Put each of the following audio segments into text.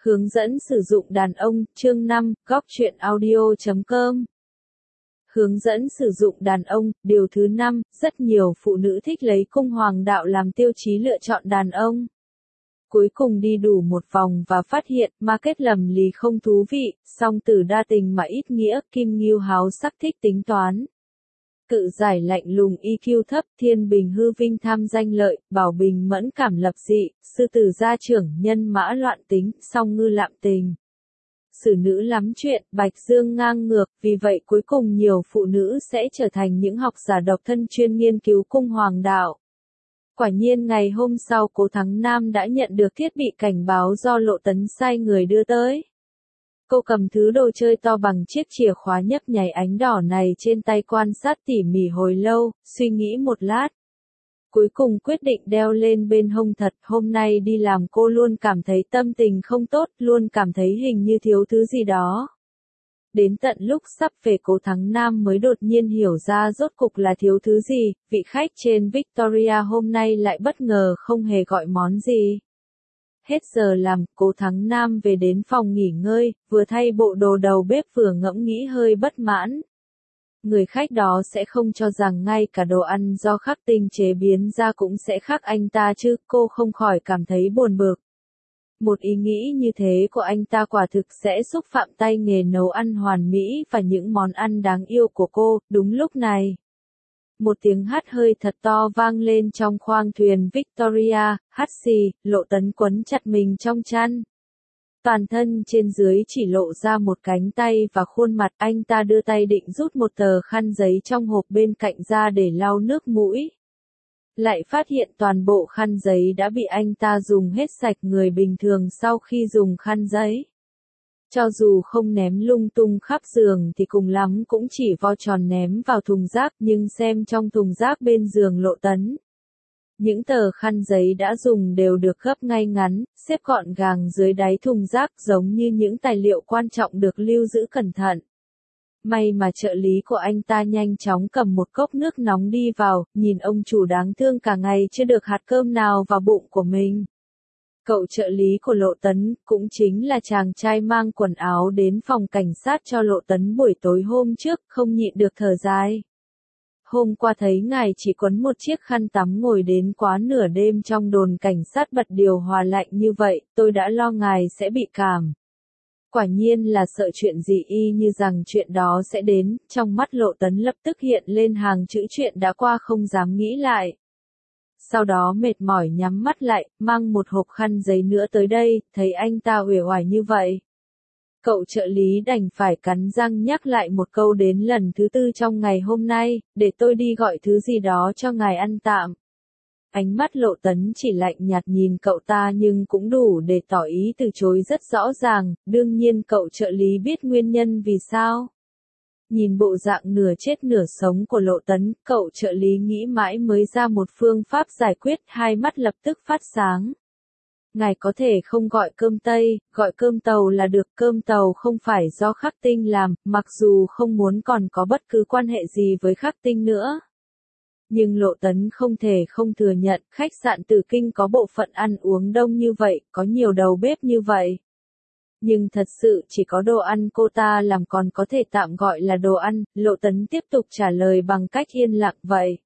Hướng dẫn sử dụng đàn ông, chương 5, góc truyện audio.com. Hướng dẫn sử dụng đàn ông, điều thứ 5, rất nhiều phụ nữ thích lấy cung hoàng đạo làm tiêu chí lựa chọn đàn ông. Cuối cùng đi đủ một vòng và phát hiện, market lầm lì không thú vị, song tử đa tình mà ít nghĩa, kim ngưu háo sắc thích tính toán. Cự giải lạnh lùng EQ thấp, thiên bình hư vinh tham danh lợi, bảo bình mẫn cảm lập dị, sư tử gia trưởng nhân mã loạn tính, song ngư lạm tình. Xử nữ lắm chuyện, bạch dương ngang ngược, vì vậy cuối cùng nhiều phụ nữ sẽ trở thành những học giả độc thân chuyên nghiên cứu cung hoàng đạo. Quả nhiên ngày hôm sau Cố Thắng Nam đã nhận được thiết bị cảnh báo do Lộ Tấn sai người đưa tới. Cô cầm thứ đồ chơi to bằng chiếc chìa khóa nhấp nháy ánh đỏ này trên tay quan sát tỉ mỉ hồi lâu, suy nghĩ một lát. Cuối cùng quyết định đeo lên bên hông thật, hôm nay đi làm cô luôn cảm thấy tâm tình không tốt, luôn cảm thấy hình như thiếu thứ gì đó. Đến tận lúc sắp về Cố Thắng Nam mới đột nhiên hiểu ra rốt cục là thiếu thứ gì, vị khách trên Victoria hôm nay lại bất ngờ không hề gọi món gì. Hết giờ làm, Cố Thắng Nam về đến phòng nghỉ ngơi, vừa thay bộ đồ đầu bếp vừa ngẫm nghĩ hơi bất mãn. Người khách đó sẽ không cho rằng ngay cả đồ ăn do Khắc Tinh chế biến ra cũng sẽ khác anh ta chứ, cô không khỏi cảm thấy buồn bực. Một ý nghĩ như thế của anh ta quả thực sẽ xúc phạm tay nghề nấu ăn hoàn mỹ và những món ăn đáng yêu của cô. Đúng lúc này, một tiếng hắt hơi thật to vang lên trong khoang thuyền Victoria, hắt xì, Lộ Tấn quấn chặt mình trong chăn. Toàn thân trên dưới chỉ lộ ra một cánh tay và khuôn mặt, anh ta đưa tay định rút một tờ khăn giấy trong hộp bên cạnh ra để lau nước mũi. Lại phát hiện toàn bộ khăn giấy đã bị anh ta dùng hết sạch. Người bình thường sau khi dùng khăn giấy, cho dù không ném lung tung khắp giường thì cùng lắm cũng chỉ vo tròn ném vào thùng rác, nhưng xem trong thùng rác bên giường Lộ Tấn. Những tờ khăn giấy đã dùng đều được gấp ngay ngắn, xếp gọn gàng dưới đáy thùng rác giống như những tài liệu quan trọng được lưu giữ cẩn thận. May mà trợ lý của anh ta nhanh chóng cầm một cốc nước nóng đi vào, nhìn ông chủ đáng thương cả ngày chưa được hạt cơm nào vào bụng của mình. Cậu trợ lý của Lộ Tấn, cũng chính là chàng trai mang quần áo đến phòng cảnh sát cho Lộ Tấn buổi tối hôm trước, không nhịn được thở dài. Hôm qua thấy ngài chỉ quấn một chiếc khăn tắm ngồi đến quá nửa đêm trong đồn cảnh sát bật điều hòa lạnh như vậy, tôi đã lo ngài sẽ bị cảm. Quả nhiên là sợ chuyện gì y như rằng chuyện đó sẽ đến, trong mắt Lộ Tấn lập tức hiện lên hàng chữ chuyện đã qua không dám nghĩ lại. Sau đó mệt mỏi nhắm mắt lại, mang một hộp khăn giấy nữa tới đây, thấy anh ta uể oải như vậy. Cậu trợ lý đành phải cắn răng nhắc lại một câu đến lần thứ 4 trong ngày hôm nay, để tôi đi gọi thứ gì đó cho ngài ăn tạm. Ánh mắt Lộ Tấn chỉ lạnh nhạt nhìn cậu ta nhưng cũng đủ để tỏ ý từ chối rất rõ ràng, đương nhiên cậu trợ lý biết nguyên nhân vì sao. Nhìn bộ dạng nửa chết nửa sống của Lộ Tấn, cậu trợ lý nghĩ mãi mới ra một phương pháp giải quyết, hai mắt lập tức phát sáng. Ngài có thể không gọi cơm Tây, gọi cơm tàu là được, cơm tàu không phải do Khắc Tinh làm, mặc dù không muốn còn có bất cứ quan hệ gì với Khắc Tinh nữa. Nhưng Lộ Tấn không thể không thừa nhận, khách sạn Tử Kinh có bộ phận ăn uống đông như vậy, có nhiều đầu bếp như vậy. Nhưng thật sự chỉ có đồ ăn cô ta làm còn có thể tạm gọi là đồ ăn, Lộ Tấn tiếp tục trả lời bằng cách yên lặng vậy.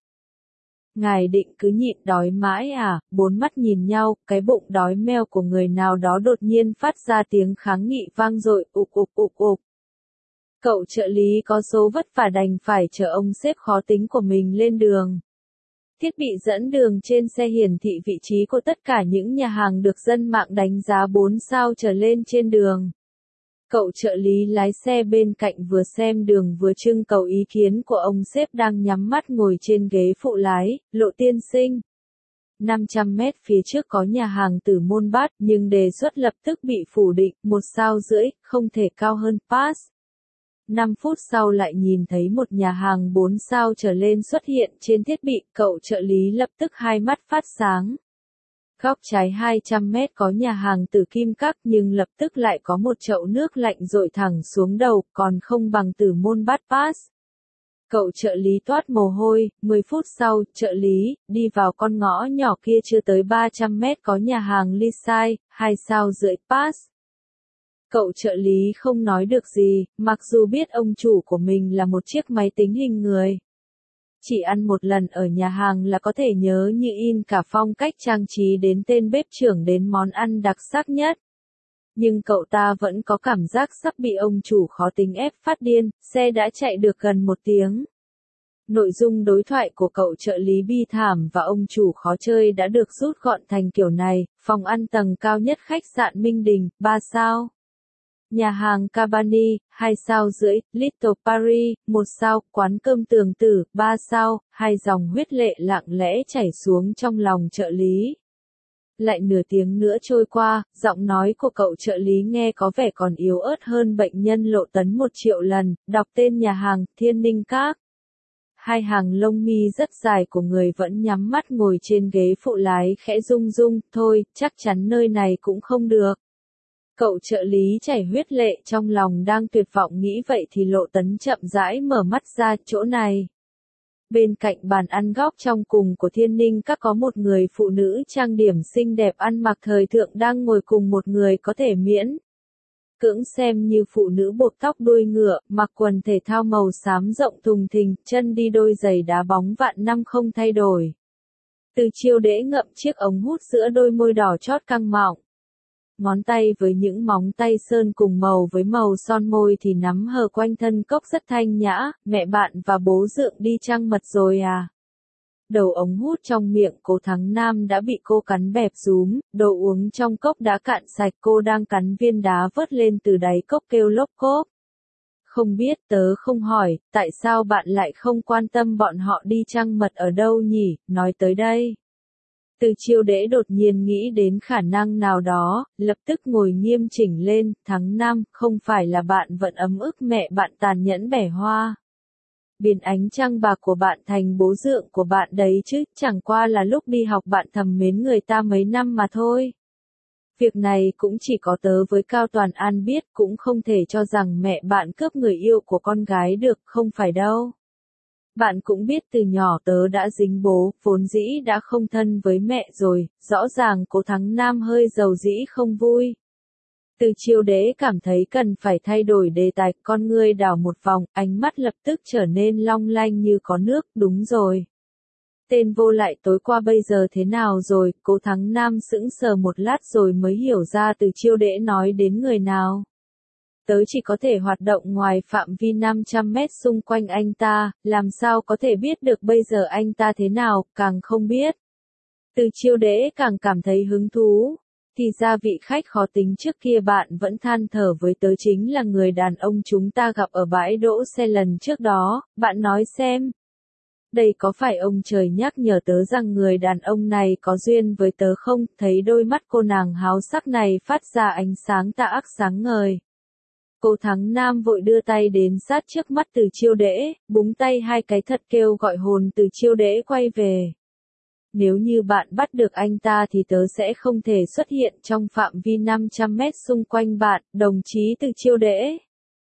Ngài định cứ nhịn đói mãi à? Bốn mắt nhìn nhau, cái bụng đói meo của người nào đó đột nhiên phát ra tiếng kháng nghị vang dội, ục ục ục ục. Cậu trợ lý có số vất vả đành phải chở ông sếp khó tính của mình lên đường. Thiết bị dẫn đường trên xe hiển thị vị trí của tất cả những nhà hàng được dân mạng đánh giá 4 sao trở lên trên đường. Cậu trợ lý lái xe bên cạnh vừa xem đường vừa trưng cầu ý kiến của ông sếp đang nhắm mắt ngồi trên ghế phụ lái. Lộ tiên sinh. 500 mét phía trước có nhà hàng Tử Môn Bát, nhưng đề xuất lập tức bị phủ định, 1 sao rưỡi, không thể cao hơn, pass. 5 phút sau lại nhìn thấy một nhà hàng 4 sao trở lên xuất hiện trên thiết bị, cậu trợ lý lập tức hai mắt phát sáng. Góc trái 200 mét có nhà hàng Tử Kim Các nhưng lập tức lại có một chậu nước lạnh dội thẳng xuống đầu, còn không bằng Tử Môn Bát pass. Cậu trợ lý toát mồ hôi, 10 phút sau, trợ lý, đi vào con ngõ nhỏ kia chưa tới 300 mét có nhà hàng Ly Sai, 2 sao rưỡi pass. Cậu trợ lý không nói được gì, mặc dù biết ông chủ của mình là một chiếc máy tính hình người. Chỉ ăn một lần ở nhà hàng là có thể nhớ như in cả phong cách trang trí đến tên bếp trưởng đến món ăn đặc sắc nhất. Nhưng cậu ta vẫn có cảm giác sắp bị ông chủ khó tính ép phát điên, xe đã chạy được gần 1 tiếng. Nội dung đối thoại của cậu trợ lý bi thảm và ông chủ khó chơi đã được rút gọn thành kiểu này, phòng ăn tầng cao nhất khách sạn Minh Đình, 3 sao. Nhà hàng Cabani, 2 sao rưỡi, Little Paris, 1 sao, quán cơm Tường Tử, 3 sao, hai dòng huyết lệ lặng lẽ chảy xuống trong lòng trợ lý. Lại nửa tiếng nữa trôi qua, giọng nói của cậu trợ lý nghe có vẻ còn yếu ớt hơn bệnh nhân Lộ Tấn 1 triệu lần, đọc tên nhà hàng, Thiên Ninh Các. Hai hàng lông mi rất dài của người vẫn nhắm mắt ngồi trên ghế phụ lái khẽ rung rung, thôi, chắc chắn nơi này cũng không được. Cậu trợ lý chảy huyết lệ trong lòng đang tuyệt vọng nghĩ vậy thì Lộ Tấn chậm rãi mở mắt ra, chỗ này. Bên cạnh bàn ăn góc trong cùng của Thiên Ninh Các có một người phụ nữ trang điểm xinh đẹp ăn mặc thời thượng đang ngồi cùng một người có thể miễn cưỡng xem như phụ nữ buộc tóc đuôi ngựa, mặc quần thể thao màu xám rộng thùng thình, chân đi đôi giày đá bóng vạn năm không thay đổi. Từ Chiêu Đễ ngậm chiếc ống hút giữa đôi môi đỏ chót căng mọng. Ngón tay với những móng tay sơn cùng màu với màu son môi thì nắm hờ quanh thân cốc rất thanh nhã, mẹ bạn và bố Dượng đi trăng mật rồi à? Đầu ống hút trong miệng Cố Thắng Nam đã bị cô cắn bẹp rúm, đồ uống trong cốc đã cạn sạch, cô đang cắn viên đá vớt lên từ đáy cốc kêu lốc cốc. Không biết, tớ không hỏi, tại sao bạn lại không quan tâm bọn họ đi trăng mật ở đâu nhỉ, nói tới đây. Từ Chiêu Đễ đột nhiên nghĩ đến khả năng nào đó, lập tức ngồi nghiêm chỉnh lên, Thắng Nam, không phải là bạn vẫn ấm ức mẹ bạn tàn nhẫn bẻ hoa. Biến ánh trăng bạc của bạn thành bố Dượng của bạn đấy chứ, chẳng qua là lúc đi học bạn thầm mến người ta mấy năm mà thôi. Việc này cũng chỉ có tớ với Cao Toàn An biết, cũng không thể cho rằng mẹ bạn cướp người yêu của con gái được, không phải đâu. Bạn cũng biết từ nhỏ tớ đã dính bố, vốn dĩ đã không thân với mẹ rồi, rõ ràng Cố Thắng Nam hơi giàu dĩ không vui. Từ Chiêu Đễ cảm thấy cần phải thay đổi đề tài, con ngươi đảo một vòng, ánh mắt lập tức trở nên long lanh như có nước, đúng rồi. Tên vô lại tối qua bây giờ thế nào rồi, Cố Thắng Nam sững sờ một lát rồi mới hiểu ra Từ Chiêu Đễ nói đến người nào. Tớ chỉ có thể hoạt động ngoài phạm vi 500 mét xung quanh anh ta, làm sao có thể biết được bây giờ anh ta thế nào, càng không biết. Từ Chiêu Đễ càng cảm thấy hứng thú. Thì ra vị khách khó tính trước kia bạn vẫn than thở với tớ chính là người đàn ông chúng ta gặp ở bãi đỗ xe lần trước đó, bạn nói xem. Đây có phải ông trời nhắc nhở tớ rằng người đàn ông này có duyên với tớ không, thấy đôi mắt cô nàng háo sắc này phát ra ánh sáng tà ác sáng ngời. Cố Thắng Nam vội đưa tay đến sát trước mắt Từ Chiêu Đễ, búng tay hai cái thật kêu gọi hồn Từ Chiêu Đễ quay về. Nếu như bạn bắt được anh ta thì tớ sẽ không thể xuất hiện trong phạm vi 500 mét xung quanh bạn, đồng chí Từ Chiêu Đễ.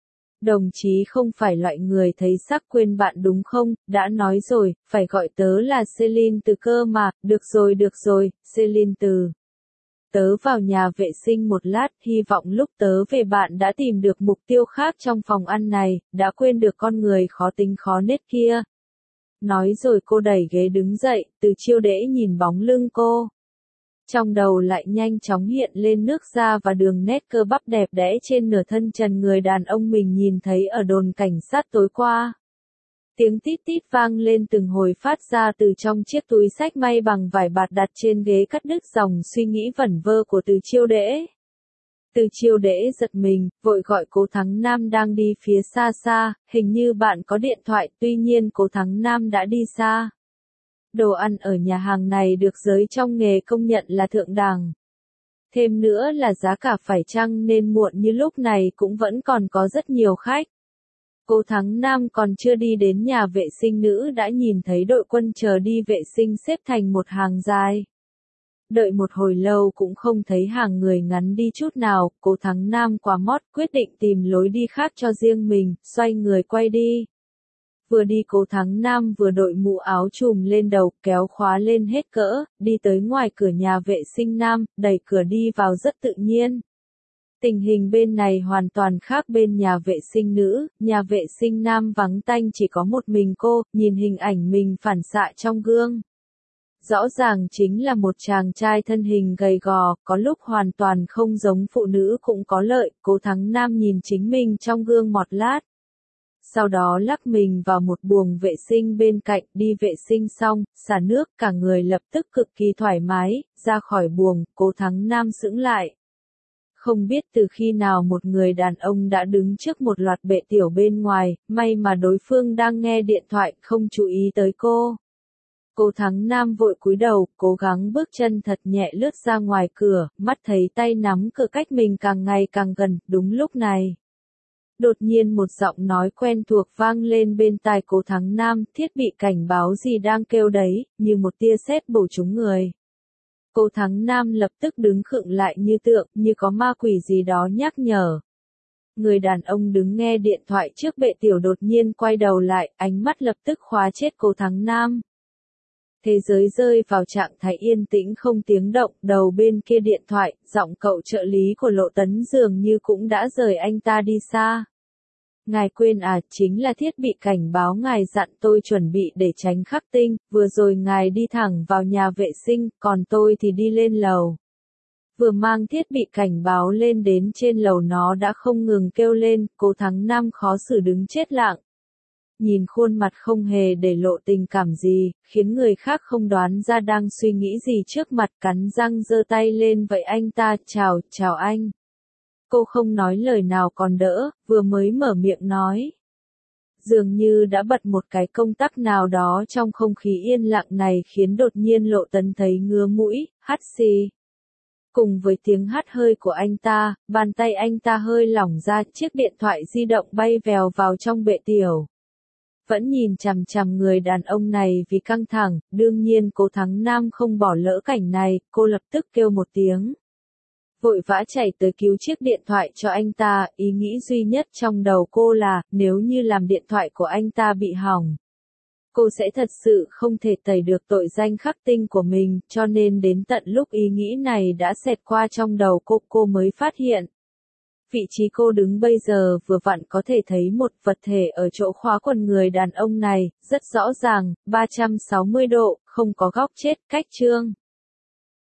Đồng chí không phải loại người thấy sắc quên bạn đúng không, đã nói rồi, phải gọi tớ là Celine Từ cơ mà, được rồi, Celine Từ. Tớ vào nhà vệ sinh một lát, hy vọng lúc tớ về bạn đã tìm được mục tiêu khác trong phòng ăn này, đã quên được con người khó tính khó nết kia. Nói rồi cô đẩy ghế đứng dậy, Từ Chiêu Đễ nhìn bóng lưng cô. Trong đầu lại nhanh chóng hiện lên nước da và đường nét cơ bắp đẹp đẽ trên nửa thân trần người đàn ông mình nhìn thấy ở đồn cảnh sát tối qua. Tiếng tít tít vang lên từng hồi phát ra từ trong chiếc túi xách may bằng vải bạt đặt trên ghế cắt đứt dòng suy nghĩ vẩn vơ của Từ Chiêu Đễ. Từ Chiêu Đễ giật mình, vội gọi Cố Thắng Nam đang đi phía xa xa, hình như bạn có điện thoại, tuy nhiên Cố Thắng Nam đã đi xa. Đồ ăn ở nhà hàng này được giới trong nghề công nhận là thượng đẳng. Thêm nữa là giá cả phải chăng nên muộn như lúc này cũng vẫn còn có rất nhiều khách. Cố Thắng Nam còn chưa đi đến nhà vệ sinh nữ đã nhìn thấy đội quân chờ đi vệ sinh xếp thành một hàng dài. Đợi một hồi lâu cũng không thấy hàng người ngắn đi chút nào, Cố Thắng Nam quá mót quyết định tìm lối đi khác cho riêng mình, xoay người quay đi. Vừa đi Cố Thắng Nam vừa đội mũ áo trùm lên đầu, kéo khóa lên hết cỡ, đi tới ngoài cửa nhà vệ sinh nam, đẩy cửa đi vào rất tự nhiên. Tình hình bên này hoàn toàn khác bên nhà vệ sinh nữ, nhà vệ sinh nam vắng tanh chỉ có một mình cô, nhìn hình ảnh mình phản xạ trong gương. Rõ ràng chính là một chàng trai thân hình gầy gò, có lúc hoàn toàn không giống phụ nữ cũng có lợi, Cố Thắng Nam nhìn chính mình trong gương một lát. Sau đó lắc mình vào một buồng vệ sinh bên cạnh, đi vệ sinh xong, xả nước, cả người lập tức cực kỳ thoải mái, ra khỏi buồng, Cố Thắng Nam sững lại. Không biết từ khi nào một người đàn ông đã đứng trước một loạt bệ tiểu bên ngoài, may mà đối phương đang nghe điện thoại, không chú ý tới cô. Cố Thắng Nam vội cúi đầu, cố gắng bước chân thật nhẹ lướt ra ngoài cửa, mắt thấy tay nắm cửa cách mình càng ngày càng gần, đúng lúc này. Đột nhiên một giọng nói quen thuộc vang lên bên tai Cố Thắng Nam, thiết bị cảnh báo gì đang kêu đấy, như một tia sét bổ trúng người. Cố Thắng Nam lập tức đứng khựng lại như tượng, như có ma quỷ gì đó nhắc nhở. Người đàn ông đứng nghe điện thoại trước bệ tiểu đột nhiên quay đầu lại, ánh mắt lập tức khóa chết Cố Thắng Nam. Thế giới rơi vào trạng thái yên tĩnh không tiếng động, đầu bên kia điện thoại, giọng cậu trợ lý của Lộ Tấn dường như cũng đã rời anh ta đi xa. Ngài quên à, chính là thiết bị cảnh báo ngài dặn tôi chuẩn bị để tránh khắc tinh, vừa rồi ngài đi thẳng vào nhà vệ sinh, còn tôi thì đi lên lầu. Vừa mang thiết bị cảnh báo lên đến trên lầu nó đã không ngừng kêu lên, Cố Thắng Nam khó xử đứng chết lặng. Nhìn khuôn mặt không hề để lộ tình cảm gì, khiến người khác không đoán ra đang suy nghĩ gì trước mặt, cắn răng giơ tay lên vậy anh ta, chào anh. Cô không nói lời nào còn đỡ, vừa mới mở miệng nói. Dường như đã bật một cái công tắc nào đó trong không khí yên lặng này khiến đột nhiên Lộ Tấn thấy ngứa mũi, hắt xì. Cùng với tiếng hắt hơi của anh ta, bàn tay anh ta hơi lỏng ra, chiếc điện thoại di động bay vèo vào trong bệ tiểu. Vẫn nhìn chằm chằm người đàn ông này vì căng thẳng, đương nhiên Cố Thắng Nam không bỏ lỡ cảnh này, cô lập tức kêu một tiếng. Vội vã chạy tới cứu chiếc điện thoại cho anh ta, ý nghĩ duy nhất trong đầu cô là, nếu như làm điện thoại của anh ta bị hỏng, cô sẽ thật sự không thể tẩy được tội danh khắc tinh của mình, cho nên đến tận lúc ý nghĩ này đã xẹt qua trong đầu cô mới phát hiện. Vị trí cô đứng bây giờ vừa vặn có thể thấy một vật thể ở chỗ khóa quần người đàn ông này, rất rõ ràng, 360 độ, không có góc chết, cách chương.